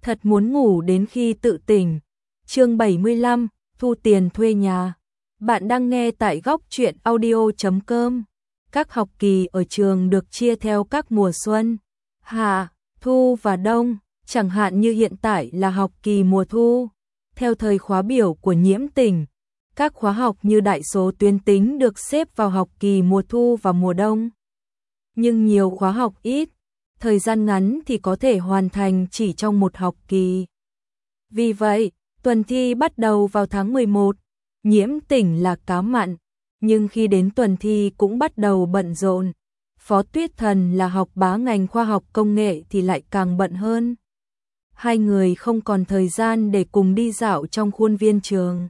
thật muốn ngủ đến khi tự tỉnh. Chương 75, thu tiền thuê nhà. Bạn đang nghe tại góc truyện audio.com. Các học kỳ ở trường được chia theo các mùa xuân, hạ, thu và đông, chẳng hạn như hiện tại là học kỳ mùa thu. Theo thời khóa biểu của Nhiễm Tình, các khóa học như đại số tuyến tính được xếp vào học kỳ mùa thu và mùa đông. Nhưng nhiều khóa học ít, thời gian ngắn thì có thể hoàn thành chỉ trong một học kỳ. Vì vậy, tuần thi bắt đầu vào tháng 11, Nhiễm Tình là cá mặn, nhưng khi đến tuần thi cũng bắt đầu bận rộn. Phó Tuyết Thần là học bá ngành khoa học công nghệ thì lại càng bận hơn. Hai người không còn thời gian để cùng đi dạo trong khuôn viên trường,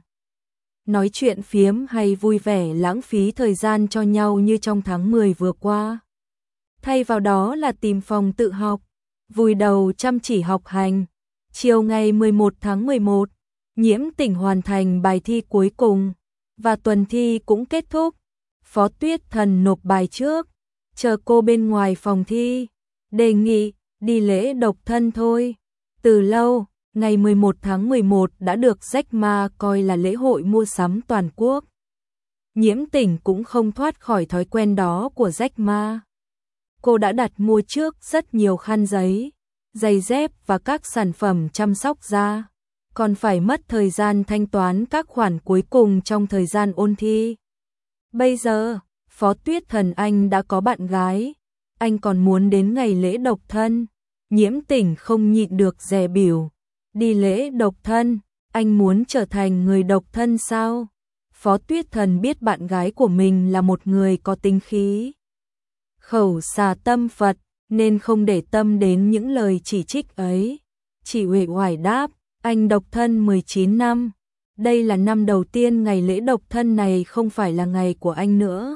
nói chuyện phiếm hay vui vẻ lãng phí thời gian cho nhau như trong tháng 10 vừa qua. Thay vào đó là tìm phòng tự học, vùi đầu chăm chỉ học hành. Chiều ngày 11 tháng 11, Nhiễm Tình hoàn thành bài thi cuối cùng, và tuần thi cũng kết thúc. Phó Tuyết Thần nộp bài trước, chờ cô bên ngoài phòng thi, đề nghị đi lễ độc thân thôi. Từ lâu, ngày 11 tháng 11 đã được Jack Ma coi là lễ hội mua sắm toàn quốc. Nhiễm Tình cũng không thoát khỏi thói quen đó của Jack Ma. Cô đã đặt mua trước rất nhiều khăn giấy, giày dép và các sản phẩm chăm sóc da, còn phải mất thời gian thanh toán các khoản cuối cùng trong thời gian ôn thi. Bây giờ, Phó Tuyết Thần anh đã có bạn gái, anh còn muốn đến ngày lễ độc thân. Nhiễm Tình không nhịn được dè bỉu. Đi lễ độc thân, anh muốn trở thành người độc thân sao? Phó Tuyết Thần biết bạn gái của mình là một người có tính khí, khẩu xà tâm Phật, nên không để tâm đến những lời chỉ trích ấy. Chỉ uể oải đáp, anh độc thân 19 năm. Đây là năm đầu tiên ngày lễ độc thân này không phải là ngày của anh nữa.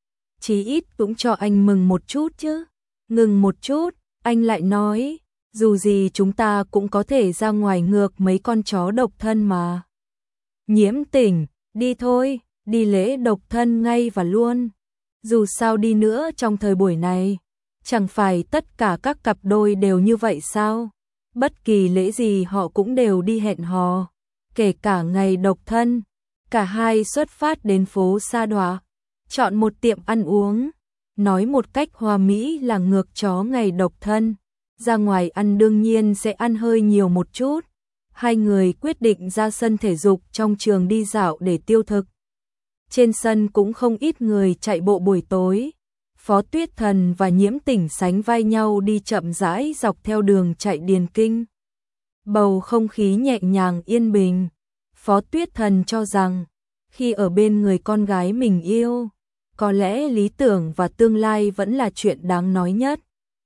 Chí ít cũng cho anh mừng một chút chứ. Ngừng một chút, anh lại nói, dù gì chúng ta cũng có thể ra ngoài ngược mấy con chó độc thân mà. Nhiễm Tình, đi thôi, đi lễ độc thân ngay và luôn. Dù sao đi nữa trong thời buổi này, chẳng phải tất cả các cặp đôi đều như vậy sao? Bất kỳ lễ gì họ cũng đều đi hẹn hò, kể cả ngày độc thân. Cả hai xuất phát đến phố Sa Đọa, chọn một tiệm ăn uống. Nói một cách hoa mỹ là ngược chó ngày độc thân. Ra ngoài ăn đương nhiên sẽ ăn hơi nhiều một chút. Hai người quyết định ra sân thể dục trong trường đi dạo để tiêu thực. Trên sân cũng không ít người chạy bộ buổi tối. Phó Tuyết Thần và Nhiễm Tình sánh vai nhau đi chậm rãi dọc theo đường chạy điền kinh. Bầu không khí nhẹ nhàng yên bình. Phó Tuyết Thần cho rằng, khi ở bên người con gái mình yêu, có lẽ lý tưởng và tương lai vẫn là chuyện đáng nói nhất.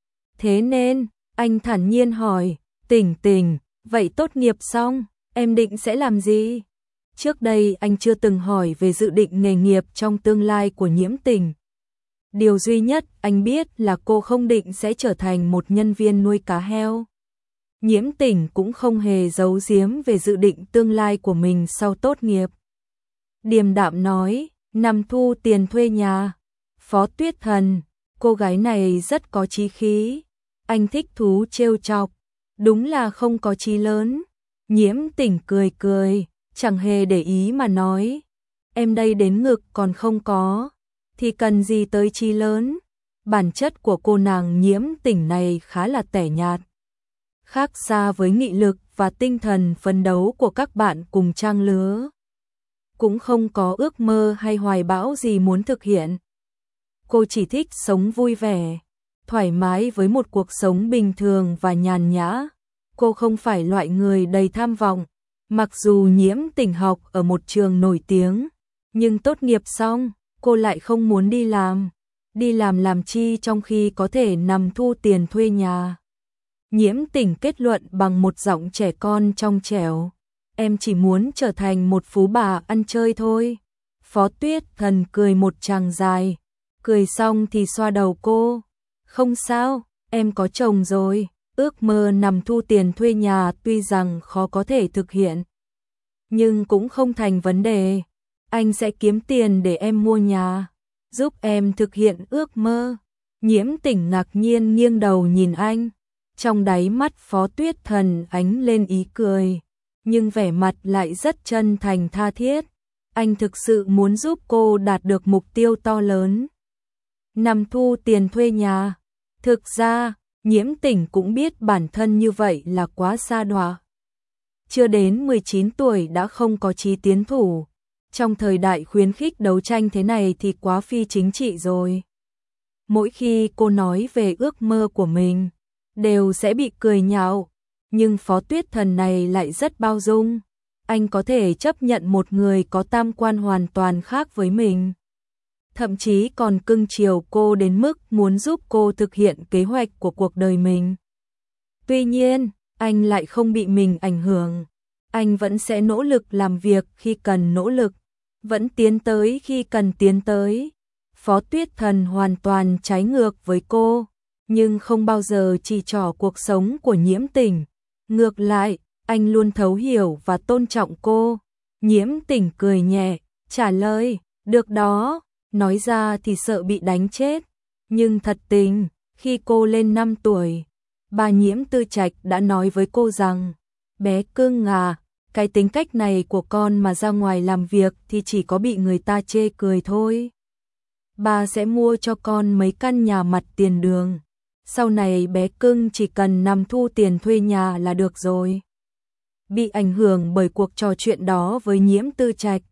Thế nên, anh thản nhiên hỏi, Tình Tình, vậy tốt nghiệp xong, em định sẽ làm gì? Trước đây anh chưa từng hỏi về dự định nghề nghiệp trong tương lai của Nhiễm Tình. Điều duy nhất anh biết là cô không định sẽ trở thành một nhân viên nuôi cá heo. Nhiễm Tình cũng không hề giấu giếm về dự định tương lai của mình sau tốt nghiệp. Điềm đạm nói, năm thu tiền thuê nhà. Phó Tuyết Thần, cô gái này rất có chí khí. Anh thích thú trêu chọc, đúng là không có chí lớn. Nhiễm Tình cười cười, chẳng hề để ý mà nói, em đây đến ngực còn không có, thì cần gì tới chí lớn. Bản chất của cô nàng Nhiễm Tình này khá là tẻ nhạt, khác xa với nghị lực và tinh thần phấn đấu của các bạn cùng trang lứa. Cũng không có ước mơ hay hoài bão gì muốn thực hiện. Cô chỉ thích sống vui vẻ, thoải mái với một cuộc sống bình thường và nhàn nhã. Cô không phải loại người đầy tham vọng. Mặc dù Nhiễm Tình học ở một trường nổi tiếng, nhưng tốt nghiệp xong, cô lại không muốn đi làm. Đi làm chi trong khi có thể nằm thu tiền thuê nhà. Nhiễm Tình kết luận bằng một giọng trẻ con trong trẻo, em chỉ muốn trở thành một phú bà ăn chơi thôi. Phó Tuyết Thần cười một tràng dài, cười xong thì xoa đầu cô. Không sao, em có chồng rồi, ước mơ nằm thu tiền thuê nhà tuy rằng khó có thể thực hiện, nhưng cũng không thành vấn đề. Anh sẽ kiếm tiền để em mua nhà, giúp em thực hiện ước mơ. Nhiễm Tình ngạc nhiên nghiêng đầu nhìn anh. Trong đáy mắt Phó Tuyết Thần ánh lên ý cười, nhưng vẻ mặt lại rất chân thành tha thiết. Anh thực sự muốn giúp cô đạt được mục tiêu to lớn. Năm thu tiền thuê nhà. Thực ra, Nhiễm Tỉnh cũng biết bản thân như vậy là quá xa đọa. Chưa đến 19 tuổi đã không có chí tiến thủ. Trong thời đại khuyến khích đấu tranh thế này thì quá phi chính trị rồi. Mỗi khi cô nói về ước mơ của mình, đều sẽ bị cười nhạo. Nhưng Phó Tuyết Thần này lại rất bao dung. Anh có thể chấp nhận một người có tam quan hoàn toàn khác với mình. Thậm chí còn cưng chiều cô đến mức muốn giúp cô thực hiện kế hoạch của cuộc đời mình. Tuy nhiên, anh lại không bị mình ảnh hưởng. Anh vẫn sẽ nỗ lực làm việc khi cần nỗ lực, vẫn tiến tới khi cần tiến tới. Phó Tuyết Thần hoàn toàn trái ngược với cô, nhưng không bao giờ chỉ trỏ cuộc sống của Nhiễm Tỉnh. Ngược lại, anh luôn thấu hiểu và tôn trọng cô. Nhiễm Tỉnh cười nhẹ, trả lời, được đó, nói ra thì sợ bị đánh chết. Nhưng thật tình, khi cô lên 5 tuổi, bà Nhiễm Tư Trạch đã nói với cô rằng, bé cưng à, cái tính cách này của con mà ra ngoài làm việc thì chỉ có bị người ta chê cười thôi. Bà sẽ mua cho con mấy căn nhà mặt tiền đường. Sau này bé cưng chỉ cần nằm thu tiền thuê nhà là được rồi. Bị ảnh hưởng bởi cuộc trò chuyện đó với Nhiễm Tư Trạch.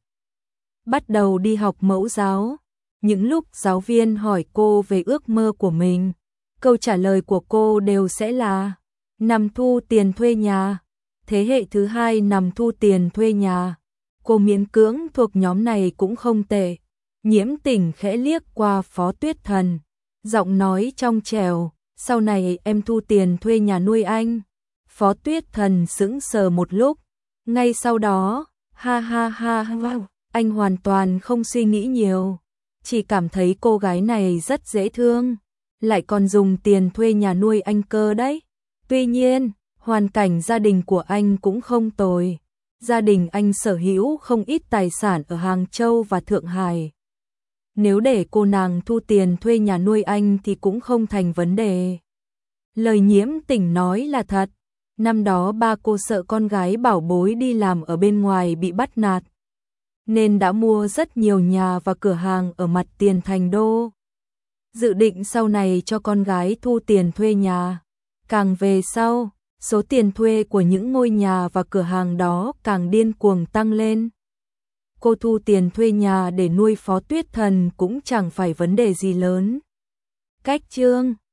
Bắt đầu đi học mẫu giáo. Những lúc giáo viên hỏi cô về ước mơ của mình, câu trả lời của cô đều sẽ là nằm thu tiền thuê nhà. Thế hệ thứ hai nằm thu tiền thuê nhà. Cô miễn cưỡng thuộc nhóm này cũng không tệ. Nhiễm Tỉnh khẽ liếc qua Phó Tuyết Thần, giọng nói trong trẻo, sau này em thu tiền thuê nhà nuôi anh. Phó Tuyết Thần sững sờ một lúc, ngay sau đó, ha ha ha ha, anh hoàn toàn không suy nghĩ nhiều, chỉ cảm thấy cô gái này rất dễ thương, lại còn dùng tiền thuê nhà nuôi anh cơ đấy. Tuy nhiên, hoàn cảnh gia đình của anh cũng không tồi. Gia đình anh sở hữu không ít tài sản ở Hàng Châu và Thượng Hải. Nếu để cô nàng thu tiền thuê nhà nuôi anh thì cũng không thành vấn đề. Lời Nhiễm Tỉnh nói là thật. Năm đó ba cô sợ con gái bảo bối đi làm ở bên ngoài bị bắt nạt, nên đã mua rất nhiều nhà và cửa hàng ở mặt tiền thành đô. Dự định sau này cho con gái thu tiền thuê nhà. Càng về sau, số tiền thuê của những ngôi nhà và cửa hàng đó càng điên cuồng tăng lên. Cô thu tiền thuê nhà để nuôi Phó Tuyết Thần cũng chẳng phải vấn đề gì lớn. Cách chương